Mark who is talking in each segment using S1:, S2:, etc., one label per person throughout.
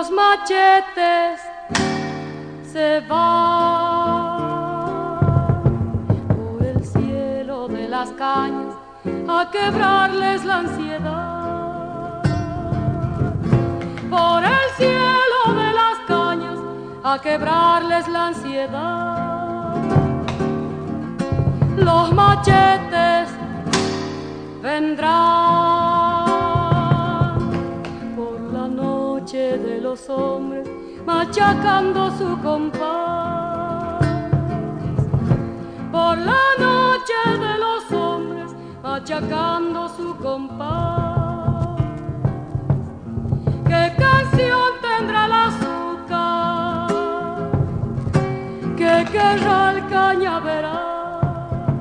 S1: los machetes se van por el cielo de las cañas a quebrarles la ansiedad. Por el cielo de las cañas a quebrarles la ansiedad. Los machetes vendrán por la noche de los hombres machacando su compás. Por la noche de los hombres machacando su compás. ¿Qué canción tendrá el azúcar? ¿Qué querrá el cañaveral?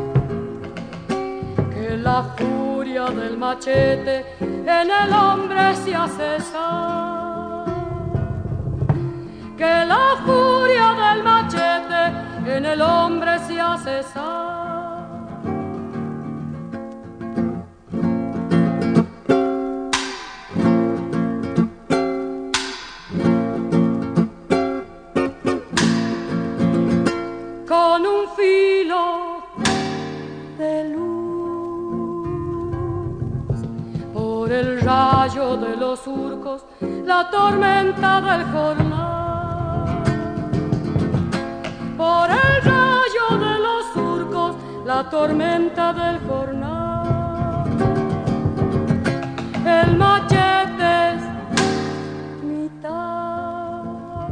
S1: Que la furia del machete en el hombre se hace sal. Que la furia del machete en el hombre se hace sal. Con un filo de luz por el rayo de los surcos, la tormenta del jornal. Por el rayo de los surcos, la tormenta del jornal. El machete es mitad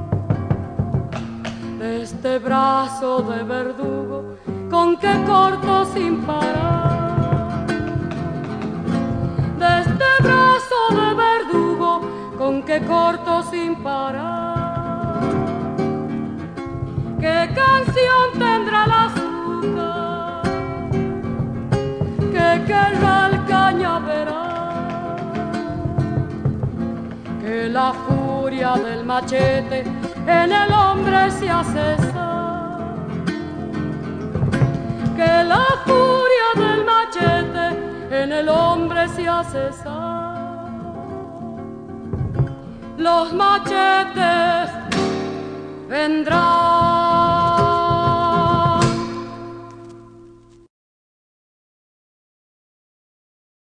S1: de este brazo de verdugo con que corto sin parar. De este brazo de verdugo con que corto sin parar. ¿Qué canción tendrá el azúcar? ¿Qué querrá el cañaveral? Que la furia del machete en el hombre se hace sal. Que la furia del machete en el hombre se hace sal. Los machetes vendrán